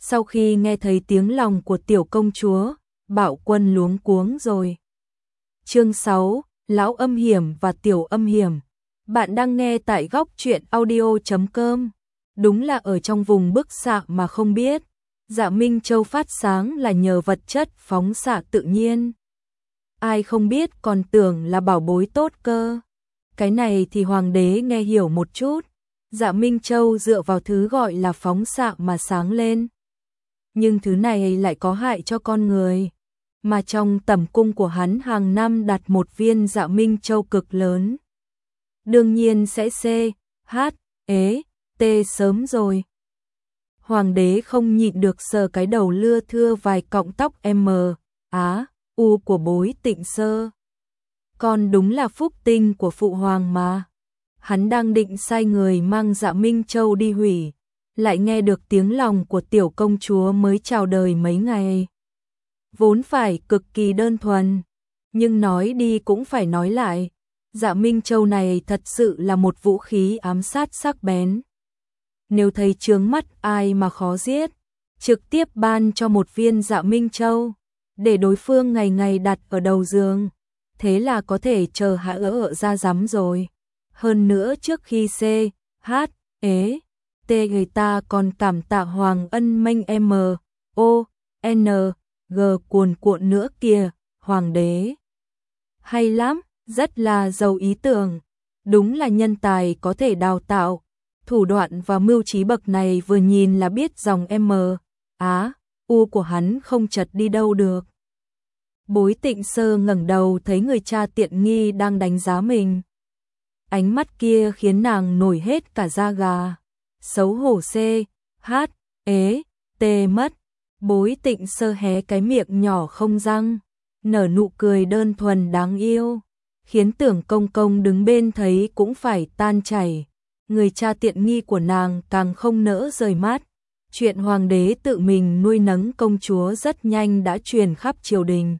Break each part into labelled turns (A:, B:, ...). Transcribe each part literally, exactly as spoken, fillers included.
A: Sau khi nghe thấy tiếng lòng của tiểu công chúa, Bạo Quân luống cuống rồi. Chương sáu, Lão âm hiểm và tiểu âm hiểm. Bạn đang nghe tại góc truyện audio chấm com. Đúng là ở trong vùng bức xạ mà không biết, Dạ Minh Châu phát sáng là nhờ vật chất phóng xạ tự nhiên. Ai không biết còn tưởng là bảo bối tốt cơ. Cái này thì hoàng đế nghe hiểu một chút. Dạ Minh Châu dựa vào thứ gọi là phóng xạ mà sáng lên. Nhưng thứ này lại có hại cho con người. Mà trong tẩm cung của hắn hàng năm đặt một viên Dạ Minh Châu cực lớn. Đương nhiên sẽ C, H, ế, T sớm rồi. Hoàng đế không nhịn được sờ cái đầu lưa thưa vài cọng tóc M, Á, U của Bối Tịnh Sơ. Con đúng là phúc tinh của phụ hoàng mà. Hắn đang định sai người mang Dạ Minh Châu đi hủy, lại nghe được tiếng lòng của tiểu công chúa mới chào đời mấy ngày. Vốn phải cực kỳ đơn thuần, nhưng nói đi cũng phải nói lại. Dạ Minh Châu này thật sự là một vũ khí ám sát sắc bén. Nếu thấy chướng mắt ai mà khó giết, trực tiếp ban cho một viên Dạ Minh Châu, để đối phương ngày ngày đặt ở đầu giường. Thế là có thể chờ hạ ỡ ra rắm rồi. Hơn nữa trước khi C, H, ế, T người ta còn cảm tạ Hoàng Ân Mênh M, O, N, G cuồn cuộn nữa kìa. Hoàng đế hay lắm, rất là giàu ý tưởng. Đúng là nhân tài có thể đào tạo. Thủ đoạn và mưu trí bậc này vừa nhìn là biết dòng M, Á, U của hắn không chật đi đâu được. Bối Tịnh Sơ ngẩng đầu thấy người cha tiện nghi đang đánh giá mình. Ánh mắt kia khiến nàng nổi hết cả da gà. Xấu hổ C, H, ế, T mất. Bối Tịnh Sơ hé cái miệng nhỏ không răng, nở nụ cười đơn thuần đáng yêu, khiến Tưởng Công Công đứng bên thấy cũng phải tan chảy. Người cha tiện nghi của nàng càng không nỡ rời mắt. Chuyện hoàng đế tự mình nuôi nấng công chúa rất nhanh đã truyền khắp triều đình.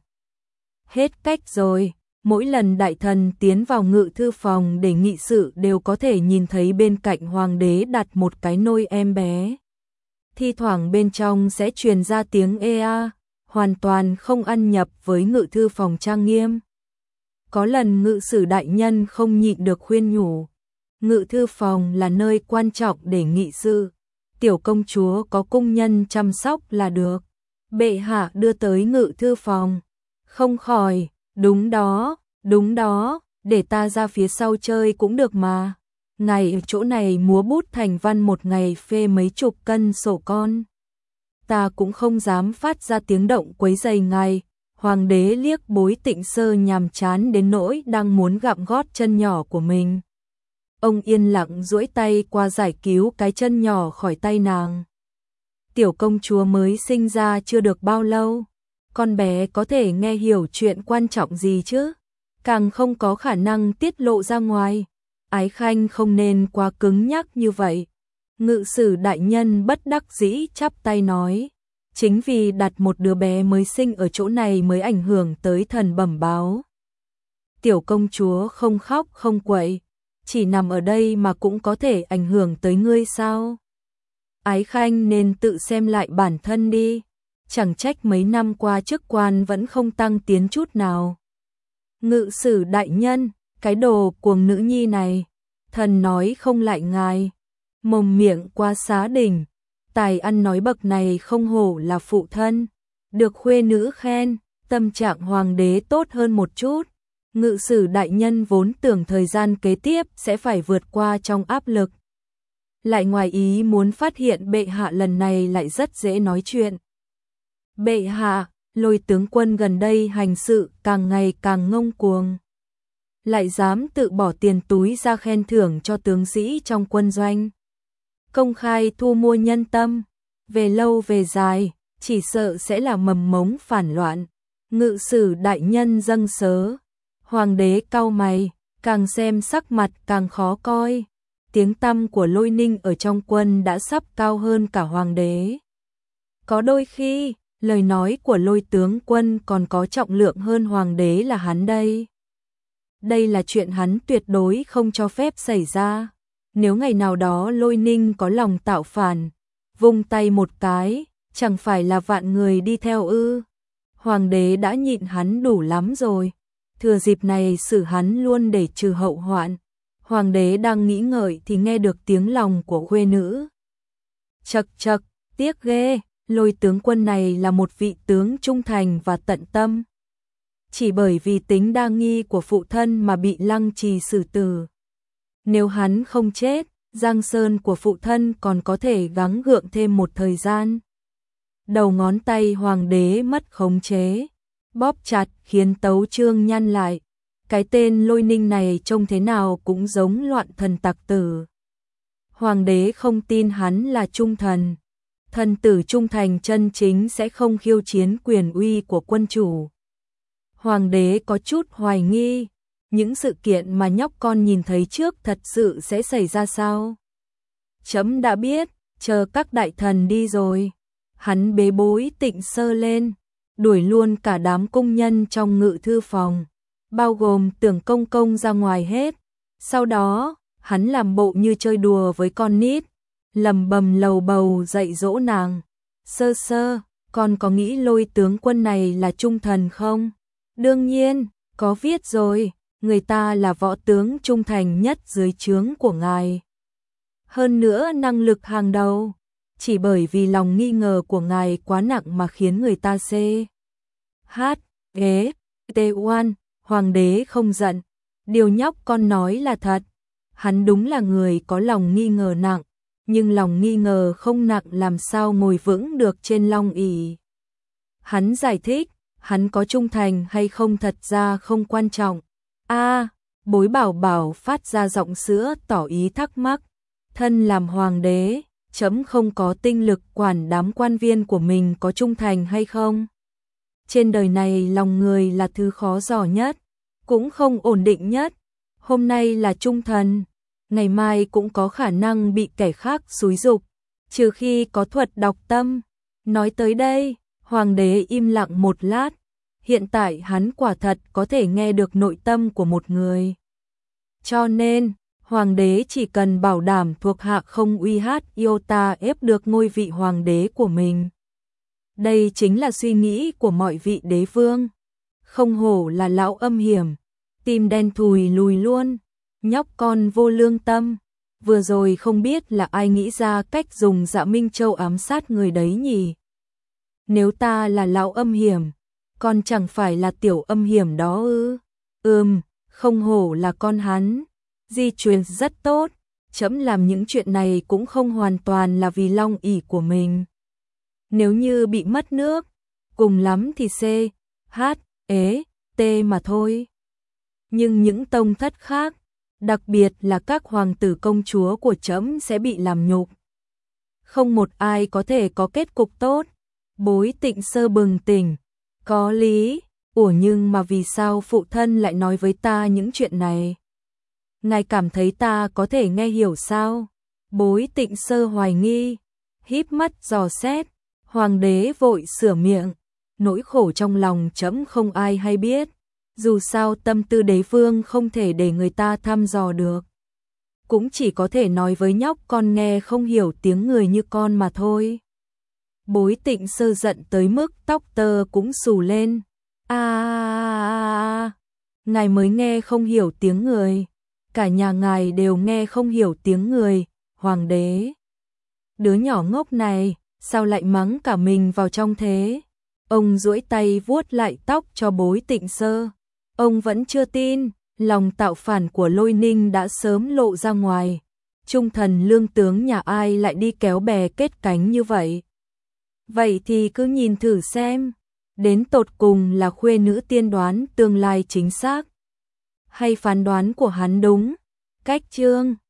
A: Hết cách rồi, mỗi lần đại thần tiến vào ngự thư phòng để nghị sự đều có thể nhìn thấy bên cạnh hoàng đế đặt một cái nôi em bé. Thi thoảng bên trong sẽ truyền ra tiếng ê a, hoàn toàn không ăn nhập với ngự thư phòng trang nghiêm. Có lần ngự sử đại nhân không nhịn được khuyên nhủ. Ngự thư phòng là nơi quan trọng để nghị sự. Tiểu công chúa có cung nhân chăm sóc là được. Bệ hạ đưa tới ngự thư phòng. Không khỏi, đúng đó, đúng đó, để ta ra phía sau chơi cũng được mà. Ngài ở chỗ này múa bút thành văn một ngày phê mấy chục cân sổ con. Ta cũng không dám phát ra tiếng động quấy rầy ngài. Hoàng đế liếc Bối Tịnh Sơ nhàm chán đến nỗi đang muốn gặm gót chân nhỏ của mình. Ông yên lặng duỗi tay qua giải cứu cái chân nhỏ khỏi tay nàng. Tiểu công chúa mới sinh ra chưa được bao lâu. Con bé có thể nghe hiểu chuyện quan trọng gì chứ? Càng không có khả năng tiết lộ ra ngoài. Ái Khanh không nên quá cứng nhắc như vậy. Ngự sử đại nhân bất đắc dĩ chắp tay nói. Chính vì đặt một đứa bé mới sinh ở chỗ này mới ảnh hưởng tới thần bẩm báo. Tiểu công chúa không khóc không quậy. Chỉ nằm ở đây mà cũng có thể ảnh hưởng tới ngươi sao? Ái Khanh nên tự xem lại bản thân đi. Chẳng trách mấy năm qua chức quan vẫn không tăng tiến chút nào. Ngự sử đại nhân, cái đồ cuồng nữ nhi này, thần nói không lại ngài. Mồm miệng qua xá đỉnh, tài ăn nói bậc này không hổ là phụ thân. Được khuê nữ khen, tâm trạng hoàng đế tốt hơn một chút. Ngự sử đại nhân vốn tưởng thời gian kế tiếp sẽ phải vượt qua trong áp lực. Lại ngoài ý muốn phát hiện bệ hạ lần này lại rất dễ nói chuyện. Bệ hạ, Lôi tướng quân gần đây hành sự càng ngày càng ngông cuồng. Lại dám tự bỏ tiền túi ra khen thưởng cho tướng sĩ trong quân doanh. Công khai thu mua nhân tâm, về lâu về dài, chỉ sợ sẽ là mầm mống phản loạn. Ngự sử đại nhân dâng sớ. Hoàng đế cau mày, càng xem sắc mặt càng khó coi. Tiếng tăm của Lôi Ninh ở trong quân đã sắp cao hơn cả hoàng đế. Có đôi khi, lời nói của Lôi tướng quân còn có trọng lượng hơn hoàng đế là hắn đây. Đây là chuyện hắn tuyệt đối không cho phép xảy ra. Nếu ngày nào đó Lôi Ninh có lòng tạo phản, vung tay một cái, chẳng phải là vạn người đi theo ư? Hoàng đế đã nhịn hắn đủ lắm rồi, thừa dịp này xử hắn luôn để trừ hậu hoạn. Hoàng đế đang nghĩ ngợi thì nghe được tiếng lòng của khuê nữ. Chậc chậc, tiếc ghê, Lôi tướng quân này là một vị tướng trung thành và tận tâm. Chỉ bởi vì tính đa nghi của phụ thân mà bị Lăng Trì xử tử. Nếu hắn không chết, Giang Sơn của phụ thân còn có thể gắng gượng thêm một thời gian. Đầu ngón tay hoàng đế mất khống chế, bóp chặt khiến tấu chương nhăn lại. Cái tên Lôi Ninh này trông thế nào cũng giống loạn thần tặc tử. Hoàng đế không tin hắn là trung thần. Thần tử trung thành chân chính sẽ không khiêu chiến quyền uy của quân chủ. Hoàng đế có chút hoài nghi, những sự kiện mà nhóc con nhìn thấy trước thật sự sẽ xảy ra sao? Chấm đã biết, chờ các đại thần đi rồi. Hắn bế Bối Tịnh Sơ lên, đuổi luôn cả đám cung nhân trong ngự thư phòng, bao gồm Tưởng Công Công ra ngoài hết. Sau đó, hắn làm bộ như chơi đùa với con nít, lầm bầm lầu bầu dạy dỗ nàng. Sơ sơ, con có nghĩ Lôi tướng quân này là trung thần không? Đương nhiên, có viết rồi, người ta là võ tướng trung thành nhất dưới trướng của ngài. Hơn nữa năng lực hàng đầu, chỉ bởi vì lòng nghi ngờ của ngài quá nặng mà khiến người ta xê. Hát, ghế, tê oan, hoàng đế không giận, điều nhóc con nói là thật. Hắn đúng là người có lòng nghi ngờ nặng, nhưng lòng nghi ngờ không nặng làm sao ngồi vững được trên long ỷ. Hắn giải thích, hắn có trung thành hay không thật ra không quan trọng. A, à, Bối Bảo Bảo phát ra giọng sữa tỏ ý thắc mắc. Thân làm hoàng đế, chấm không có tinh lực quản đám quan viên của mình có trung thành hay không. Trên đời này lòng người là thứ khó dò nhất, cũng không ổn định nhất. Hôm nay là trung thần, ngày mai cũng có khả năng bị kẻ khác xúi giục, trừ khi có thuật đọc tâm. Nói tới đây, hoàng đế im lặng một lát. Hiện tại hắn quả thật có thể nghe được nội tâm của một người. Cho nên, hoàng đế chỉ cần bảo đảm thuộc hạ không uy hát iota ép được ngôi vị hoàng đế của mình. Đây chính là suy nghĩ của mọi vị đế vương. Không hổ là lão âm hiểm, tim đen thùi lùi luôn, nhóc con vô lương tâm. Vừa rồi không biết là ai nghĩ ra cách dùng Dạ Minh Châu ám sát người đấy nhỉ. Nếu ta là lão âm hiểm, con chẳng phải là tiểu âm hiểm đó ư? Ừm, không hổ là con hắn. Di truyền rất tốt, chấm làm những chuyện này cũng không hoàn toàn là vì long ỷ của mình. Nếu như bị mất nước, cùng lắm thì C, H, ế, T mà thôi. Nhưng những tông thất khác, đặc biệt là các hoàng tử công chúa của chấm sẽ bị làm nhục. Không một ai có thể có kết cục tốt. Bối Tịnh Sơ bừng tỉnh. Có lý, ủa nhưng mà vì sao phụ thân lại nói với ta những chuyện này? Ngài cảm thấy ta có thể nghe hiểu sao? Bối Tịnh Sơ hoài nghi, híp mắt dò xét. Hoàng đế vội sửa miệng, nỗi khổ trong lòng chấm không ai hay biết. Dù sao tâm tư đế vương không thể để người ta thăm dò được. Cũng chỉ có thể nói với nhóc con nghe không hiểu tiếng người như con mà thôi. Bối Tịnh Sơ giận tới mức tóc tơ cũng xù lên. À, à, à, ngài mới nghe không hiểu tiếng người. Cả nhà ngài đều nghe không hiểu tiếng người, hoàng đế. Đứa nhỏ ngốc này, sao lại mắng cả mình vào trong thế? Ông duỗi tay vuốt lại tóc cho Bối Tịnh Sơ. Ông vẫn chưa tin, lòng tạo phản của Lôi Ninh đã sớm lộ ra ngoài. Trung thần lương tướng nhà ai lại đi kéo bè kết cánh như vậy? Vậy thì cứ nhìn thử xem, đến tột cùng là khuê nữ tiên đoán tương lai chính xác, hay phán đoán của hắn đúng. Cách chương